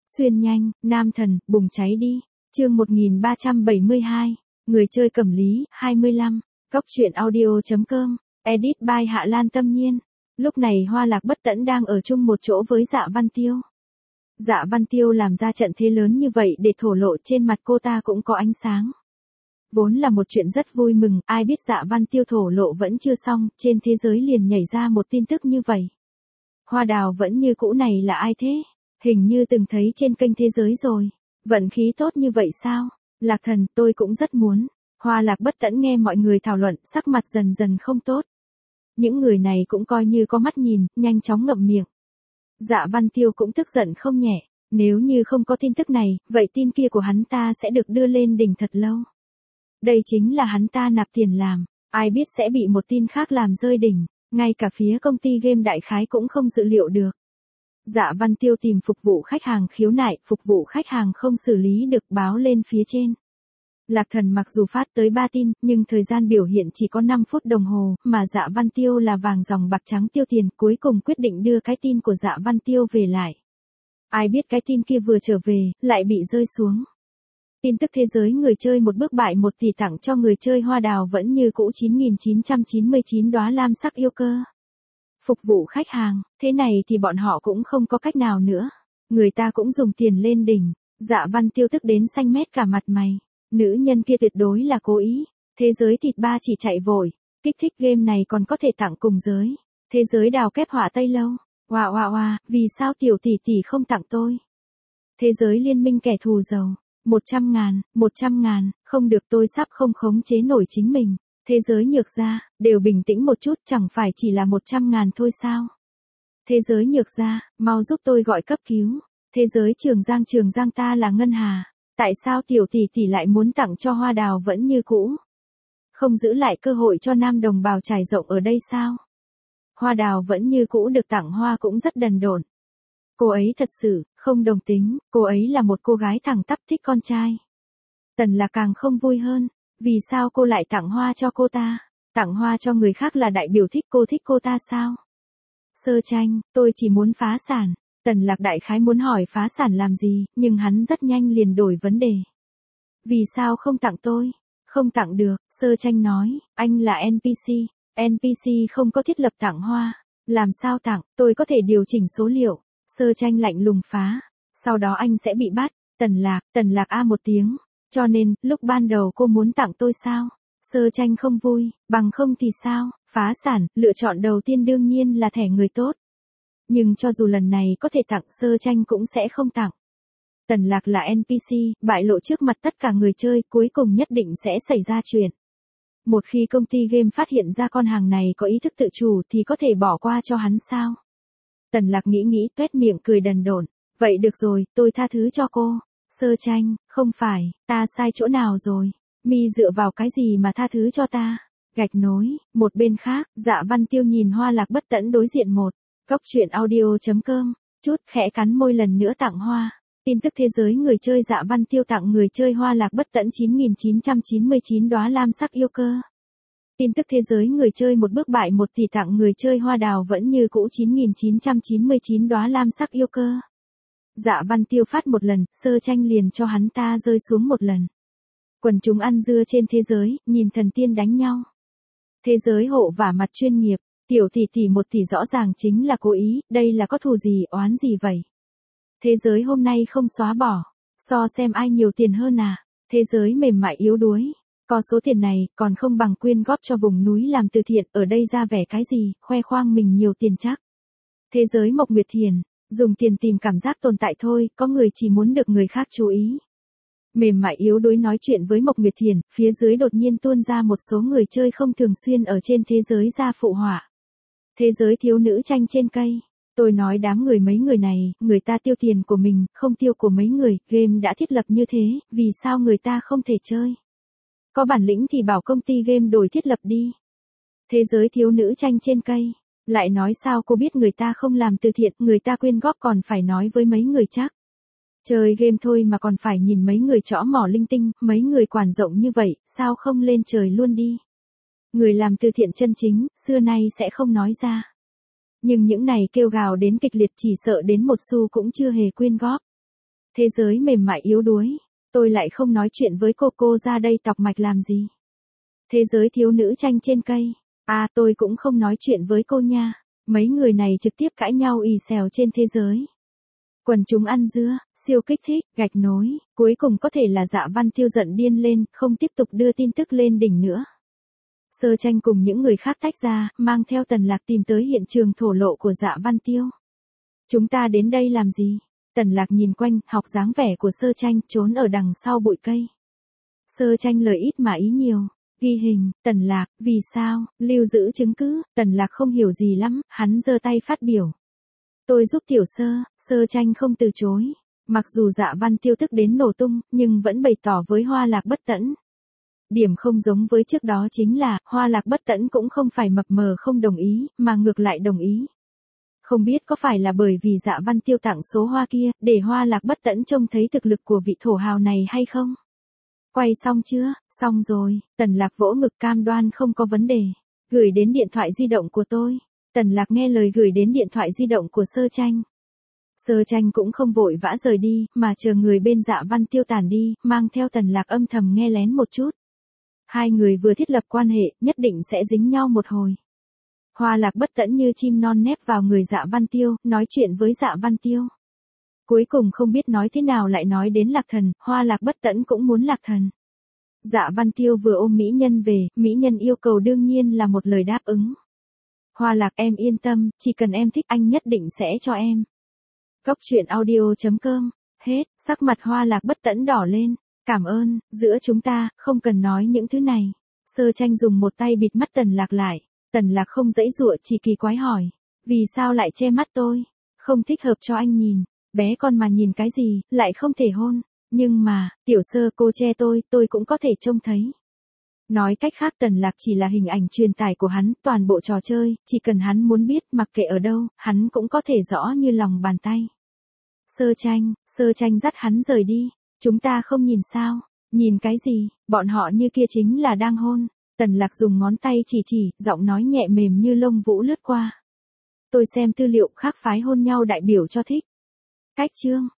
Xuyên nhanh, nam thần, bùng cháy đi. Chương 1372. Người chơi cẩm lý, 25. Cóc truyện audio.com. Edit by Hạ Lan Tâm Nhiên. Lúc này Hoa Lạc Bất Tẫn đang ở chung một chỗ với Dạ Văn Tiêu. Dạ Văn Tiêu làm ra trận thế lớn như vậy để thổ lộ trên mặt cô ta cũng có ánh sáng. Vốn là một chuyện rất vui mừng, ai biết Dạ Văn Tiêu thổ lộ vẫn chưa xong, trên thế giới liền nhảy ra một tin tức như vậy. Hoa Đào vẫn như cũ này là ai thế? Hình như từng thấy trên kênh thế giới rồi. Vận khí tốt như vậy sao? Lạc Thần, tôi cũng rất muốn. Hoa Lạc Bất Tẫn nghe mọi người thảo luận, sắc mặt dần dần không tốt. Những người này cũng coi như có mắt nhìn, nhanh chóng ngậm miệng. Dạ Văn Tiêu cũng tức giận không nhẹ. Nếu như không có tin tức này, vậy tin kia của hắn ta sẽ được đưa lên đỉnh thật lâu. Đây chính là hắn ta nạp tiền làm, ai biết sẽ bị một tin khác làm rơi đỉnh, ngay cả phía công ty game đại khái cũng không dự liệu được. Dạ Văn Tiêu tìm phục vụ khách hàng khiếu nại, phục vụ khách hàng không xử lý được báo lên phía trên. Lạc Thần mặc dù phát tới 3 tin, nhưng thời gian biểu hiện chỉ có 5 phút đồng hồ, mà Dạ Văn Tiêu là vàng dòng bạc trắng tiêu tiền, cuối cùng quyết định đưa cái tin của Dạ Văn Tiêu về lại. Ai biết cái tin kia vừa trở về, lại bị rơi xuống. Tin tức thế giới người chơi một bước bại 1 tỷ tặng cho người chơi Hoa Đào vẫn như cũ 9.999 đóa lam sắc yêu cơ. Phục vụ khách hàng, thế này thì bọn họ cũng không có cách nào nữa. Người ta cũng dùng tiền lên đỉnh. Dạ Văn Tiêu tức đến xanh mét cả mặt mày. Nữ nhân kia tuyệt đối là cố ý. Thế giới thịt ba chỉ chạy vội. Kích thích game này còn có thể tặng cùng giới. Thế giới đào kép họa Tây Lâu. Oa, vì sao tiểu tỷ tỷ không tặng tôi? Thế giới liên minh kẻ thù giàu. 100.000, không được, tôi sắp không khống chế nổi chính mình. Thế giới nhược gia, đều bình tĩnh một chút, chẳng phải chỉ là 100.000 thôi sao? Thế giới nhược gia, mau giúp tôi gọi cấp cứu. Thế giới Trường Giang ta là Ngân Hà. Tại sao tiểu tỷ tỷ lại muốn tặng cho Hoa Đào vẫn như cũ? Không giữ lại cơ hội cho nam đồng bào trải rộng ở đây sao? Hoa Đào vẫn như cũ được tặng hoa cũng rất đần độn. Cô ấy thật sự, không đồng tính, cô ấy là một cô gái thẳng tắp thích con trai. Tần là càng không vui hơn, vì sao cô lại tặng hoa cho cô ta? Tặng hoa cho người khác là đại biểu thích cô ta sao? Sơ Tranh, tôi chỉ muốn phá sản. Tần Lạc đại khái muốn hỏi phá sản làm gì, nhưng hắn rất nhanh liền đổi vấn đề. Vì sao không tặng tôi? Không tặng được, Sơ Tranh nói, anh là NPC. NPC không có thiết lập tặng hoa. Làm sao tặng, tôi có thể điều chỉnh số liệu. Sơ Tranh lạnh lùng phá. Sau đó anh sẽ bị bắt. Tần Lạc a một tiếng. Cho nên, lúc ban đầu cô muốn tặng tôi sao? Sơ Tranh không vui, bằng không thì sao? Phá sản, lựa chọn đầu tiên đương nhiên là thẻ người tốt. Nhưng cho dù lần này có thể tặng, Sơ Tranh cũng sẽ không tặng. Tần Lạc là NPC, bại lộ trước mặt tất cả người chơi, cuối cùng nhất định sẽ xảy ra chuyện. Một khi công ty game phát hiện ra con hàng này có ý thức tự chủ thì có thể bỏ qua cho hắn sao? Tần Lạc nghĩ tuét miệng cười đần độn. Vậy được rồi, tôi tha thứ cho cô. Sơ Tranh, không phải, ta sai chỗ nào rồi? Mi dựa vào cái gì mà tha thứ cho ta? Gạch nối, một bên khác, Dạ Văn Tiêu nhìn Hoa Lạc Bất Tẫn đối diện một. Cóc truyện audio.com, chút khẽ cắn môi lần nữa tặng hoa. Tin tức thế giới người chơi Dạ Văn Tiêu tặng người chơi Hoa Lạc Bất Tẫn 9.999 đóa lam sắc yêu cơ. Tin tức thế giới người chơi một bước bại 1 tỷ tặng người chơi Hoa Đào vẫn như cũ 9.999 đóa lam sắc yêu cơ. Dạ Văn Tiêu phát một lần, Sơ Tranh liền cho hắn ta rơi xuống một lần. Quần chúng ăn dưa trên thế giới, nhìn thần tiên đánh nhau. Thế giới hộ vả mặt chuyên nghiệp, tiểu tỷ tỷ 1 tỷ rõ ràng chính là cố ý, đây là có thù gì oán gì vậy? Thế giới hôm nay không xóa bỏ, so xem ai nhiều tiền hơn à? Thế giới mềm mại yếu đuối, có số tiền này còn không bằng quyên góp cho vùng núi làm từ thiện, ở đây ra vẻ cái gì, khoe khoang mình nhiều tiền chắc. Thế giới Mộc Nguyệt Thiền, dùng tiền tìm cảm giác tồn tại thôi, có người chỉ muốn được người khác chú ý. Mềm mại yếu đuối nói chuyện với Mộc Nguyệt Thiền, phía dưới đột nhiên tuôn ra một số người chơi không thường xuyên ở trên thế giới ra phụ họa. Thế giới thiếu nữ tranh trên cây. Tôi nói đám người mấy người này, người ta tiêu tiền của mình, không tiêu của mấy người, game đã thiết lập như thế, vì sao người ta không thể chơi? Có bản lĩnh thì bảo công ty game đổi thiết lập đi. Thế giới thiếu nữ tranh trên cây. Lại nói sao cô biết người ta không làm từ thiện, người ta quyên góp còn phải nói với mấy người chắc. Chơi game thôi mà còn phải nhìn mấy người trõ mỏ linh tinh, mấy người quản rộng như vậy, sao không lên trời luôn đi. Người làm từ thiện chân chính, xưa nay sẽ không nói ra. Nhưng những này kêu gào đến kịch liệt chỉ sợ đến một xu cũng chưa hề quyên góp. Thế giới mềm mại yếu đuối. Tôi lại không nói chuyện với cô ra đây tọc mạch làm gì. Thế giới thiếu nữ tranh trên cây. À tôi cũng không nói chuyện với cô nha. Mấy người này trực tiếp cãi nhau ì xèo trên thế giới. Quần chúng ăn dưa, siêu kích thích, gạch nối, cuối cùng có thể là Dạ Văn Tiêu giận điên lên, không tiếp tục đưa tin tức lên đỉnh nữa. Sơ Tranh cùng những người khác tách ra, mang theo Tần Lạc tìm tới hiện trường thổ lộ của Dạ Văn Tiêu. Chúng ta đến đây làm gì? Tần Lạc nhìn quanh, học dáng vẻ của Sơ Tranh, trốn ở đằng sau bụi cây. Sơ Tranh lời ít mà ý nhiều. Ghi hình, Tần Lạc, vì sao, lưu giữ chứng cứ, Tần Lạc không hiểu gì lắm, hắn giơ tay phát biểu. Tôi giúp tiểu Sơ Tranh không từ chối. Mặc dù Dạ Văn Tiêu tức đến nổ tung, nhưng vẫn bày tỏ với Hoa Lạc Bất Tẫn. Điểm không giống với trước đó chính là, Hoa Lạc Bất Tẫn cũng không phải mập mờ không đồng ý, mà ngược lại đồng ý. Không biết có phải là bởi vì Dạ Văn Tiêu tặng số hoa kia, để Hoa Lạc Bất Tẫn trông thấy thực lực của vị thổ hào này hay không? Quay xong chưa? Xong rồi, Tần Lạc vỗ ngực cam đoan không có vấn đề. Gửi đến điện thoại di động của tôi. Tần Lạc nghe lời gửi đến điện thoại di động của Sơ Tranh. Sơ Tranh cũng không vội vã rời đi, mà chờ người bên Dạ Văn Tiêu tản đi, mang theo Tần Lạc âm thầm nghe lén một chút. Hai người vừa thiết lập quan hệ, nhất định sẽ dính nhau một hồi. Hoa Lạc Bất Tẫn như chim non nép vào người Dạ Văn Tiêu, nói chuyện với Dạ Văn Tiêu. Cuối cùng không biết nói thế nào lại nói đến Lạc Thần, Hoa Lạc Bất Tẫn cũng muốn Lạc Thần. Dạ Văn Tiêu vừa ôm mỹ nhân về, mỹ nhân yêu cầu đương nhiên là một lời đáp ứng. Hoa Lạc em yên tâm, chỉ cần em thích anh nhất định sẽ cho em. Góc truyện audio.com. Hết, sắc mặt Hoa Lạc Bất Tẫn đỏ lên. Cảm ơn, giữa chúng ta, không cần nói những thứ này. Sơ Tranh dùng một tay bịt mắt Tần Lạc lại. Tần Lạc không dãy dụa, chỉ kỳ quái hỏi. Vì sao lại che mắt tôi? Không thích hợp cho anh nhìn. Bé con mà nhìn cái gì, lại không thể hôn. Nhưng mà, tiểu Sơ cô che tôi cũng có thể trông thấy. Nói cách khác Tần Lạc chỉ là hình ảnh truyền tải của hắn, toàn bộ trò chơi, chỉ cần hắn muốn biết, mặc kệ ở đâu, hắn cũng có thể rõ như lòng bàn tay. Sơ Tranh dắt hắn rời đi. Chúng ta không nhìn sao? Nhìn cái gì? Bọn họ như kia chính là đang hôn. Tần Lạc dùng ngón tay chỉ, giọng nói nhẹ mềm như lông vũ lướt qua. Tôi xem tư liệu khác phái hôn nhau đại biểu cho thích. Cách chương.